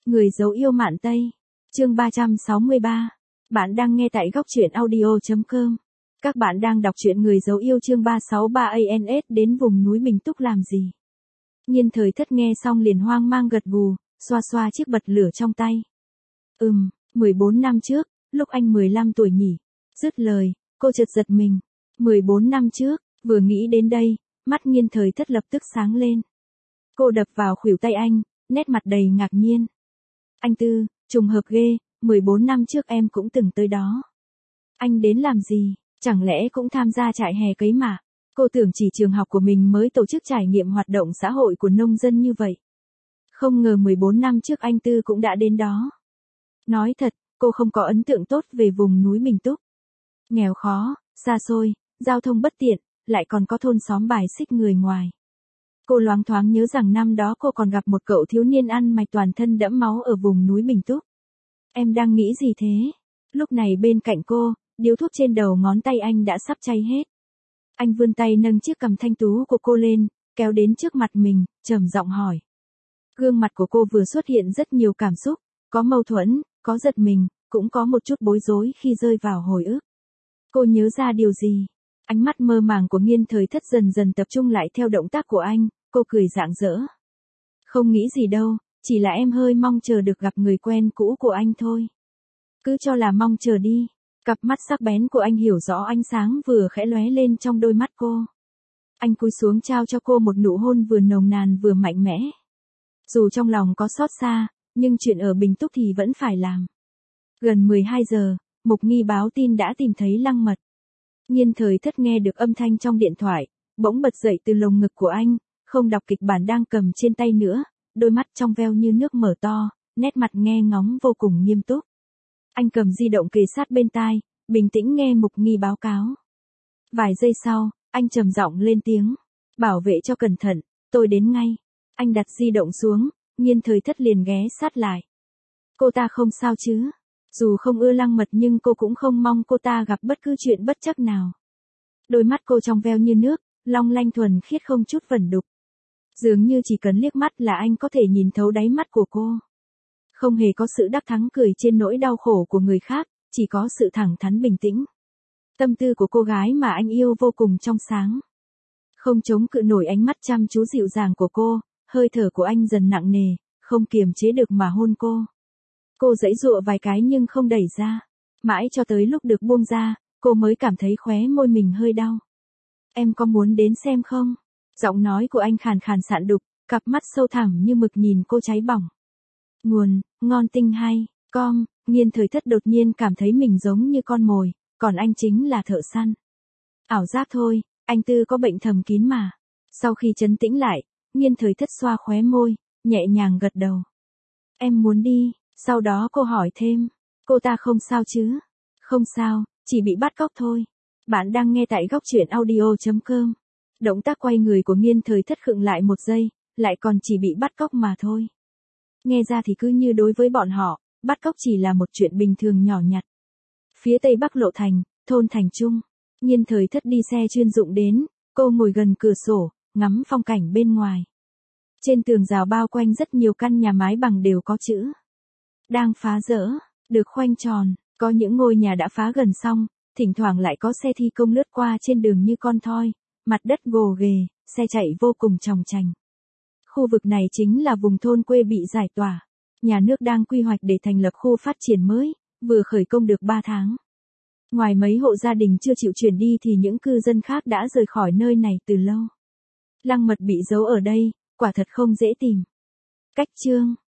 Người dấu yêu Mạn Tây. Chương 363. Bạn đang nghe tại góc truyện audio.com. Các bạn đang đọc truyện Người dấu yêu chương 363 ANS đến vùng núi Bình Túc làm gì? Nhiên Thời Thất nghe xong liền hoang mang gật gù, xoa xoa chiếc bật lửa trong tay. 14 năm trước, lúc anh 15 tuổi nhỉ. Dứt lời, cô chợt giật mình. 14 năm trước, vừa nghĩ đến đây, mắt Nhiên Thời Thất lập tức sáng lên. Cô đập vào khuỷu tay anh, nét mặt đầy ngạc nhiên. Anh Tư, trùng hợp ghê, 14 năm trước em cũng từng tới đó. Anh đến làm gì, chẳng lẽ cũng tham gia trại hè cấy mà? Cô tưởng chỉ trường học của mình mới tổ chức trải nghiệm hoạt động xã hội của nông dân như vậy. Không ngờ 14 năm trước anh Tư cũng đã đến đó. Nói thật, cô không có ấn tượng tốt về vùng núi Bình Túc. Nghèo khó, xa xôi, giao thông bất tiện, lại còn có thôn xóm bài xích người ngoài. Cô loáng thoáng nhớ rằng năm đó cô còn gặp một cậu thiếu niên ăn mày toàn thân đẫm máu ở vùng núi Bình Túc. Em đang nghĩ gì thế? Lúc này bên cạnh cô, điếu thuốc trên đầu ngón tay anh đã sắp cháy hết. Anh vươn tay nâng chiếc cằm thanh tú của cô lên, kéo đến trước mặt mình, trầm giọng hỏi. Gương mặt của cô vừa xuất hiện rất nhiều cảm xúc, có mâu thuẫn, có giật mình, cũng có một chút bối rối khi rơi vào hồi ức. Cô nhớ ra điều gì? Ánh mắt mơ màng của Nhiên Thời Thất dần dần tập trung lại theo động tác của anh, cô cười rạng rỡ. Không nghĩ gì đâu, chỉ là em hơi mong chờ được gặp người quen cũ của anh thôi. Cứ cho là mong chờ đi. Cặp mắt sắc bén của anh hiểu rõ ánh sáng vừa khẽ lóe lên trong đôi mắt cô. Anh cúi xuống trao cho cô một nụ hôn vừa nồng nàn vừa mạnh mẽ. Dù trong lòng có xót xa, nhưng chuyện ở Bình Túc thì vẫn phải làm. Gần 12 giờ, Mục Nghi báo tin đã tìm thấy Lăng Mật. Nhiên Thời Thất nghe được âm thanh trong điện thoại, bỗng bật dậy từ lồng ngực của anh, không đọc kịch bản đang cầm trên tay nữa, đôi mắt trong veo như nước mở to, nét mặt nghe ngóng vô cùng nghiêm túc. Anh cầm di động kề sát bên tai, bình tĩnh nghe Mục Nghi báo cáo. Vài giây sau, anh trầm giọng lên tiếng, bảo vệ cho cẩn thận, tôi đến ngay. Anh đặt di động xuống, Nhiên Thời Thất liền ghé sát lại. Cô ta không sao chứ? Dù không ưa Lăng Mật nhưng cô cũng không mong cô ta gặp bất cứ chuyện bất trắc nào. Đôi mắt cô trong veo như nước, long lanh thuần khiết không chút vẩn đục. Dường như chỉ cần liếc mắt là anh có thể nhìn thấu đáy mắt của cô. Không hề có sự đắc thắng cười trên nỗi đau khổ của người khác, chỉ có sự thẳng thắn bình tĩnh. Tâm tư của cô gái mà anh yêu vô cùng trong sáng. Không chống cự nổi ánh mắt chăm chú dịu dàng của cô, hơi thở của anh dần nặng nề, không kiềm chế được mà hôn cô. Cô giãy giụa vài cái nhưng không đẩy ra. Mãi cho tới lúc được buông ra, cô mới cảm thấy khóe môi mình hơi đau. Em có muốn đến xem không? Giọng nói của anh khàn khàn sạn đục, cặp mắt sâu thẳm như mực nhìn cô cháy bỏng. Nguồn, ngon tinh hay, com, Nhiên Thời Thất đột nhiên cảm thấy mình giống như con mồi, còn anh chính là thợ săn. Ảo giác thôi, anh Tư có bệnh thầm kín mà. Sau khi trấn tĩnh lại, Nhiên Thời Thất xoa khóe môi, nhẹ nhàng gật đầu. Em muốn đi, sau đó cô hỏi thêm, cô ta không sao chứ? Không sao, chỉ bị bắt cóc thôi. Bạn đang nghe tại góc truyện audio.com. Động tác quay người của Nhiên Thời Thất khựng lại một giây, lại còn chỉ bị bắt cóc mà thôi. Nghe ra thì cứ như đối với bọn họ, bắt cóc chỉ là một chuyện bình thường nhỏ nhặt. Phía tây bắc lộ thành, thôn Thành Trung, Nhiên Thời Thất đi xe chuyên dụng đến, cô ngồi gần cửa sổ, ngắm phong cảnh bên ngoài. Trên tường rào bao quanh rất nhiều căn nhà mái bằng đều có chữ đang phá dỡ, được khoanh tròn, có những ngôi nhà đã phá gần xong, thỉnh thoảng lại có xe thi công lướt qua trên đường như con thoi, mặt đất gồ ghề, xe chạy vô cùng chòng chành. Khu vực này chính là vùng thôn quê bị giải tỏa. Nhà nước đang quy hoạch để thành lập khu phát triển mới, vừa khởi công được 3 tháng. Ngoài mấy hộ gia đình chưa chịu chuyển đi thì những cư dân khác đã rời khỏi nơi này từ lâu. Lăng Mật bị giấu ở đây, quả thật không dễ tìm. Cách chương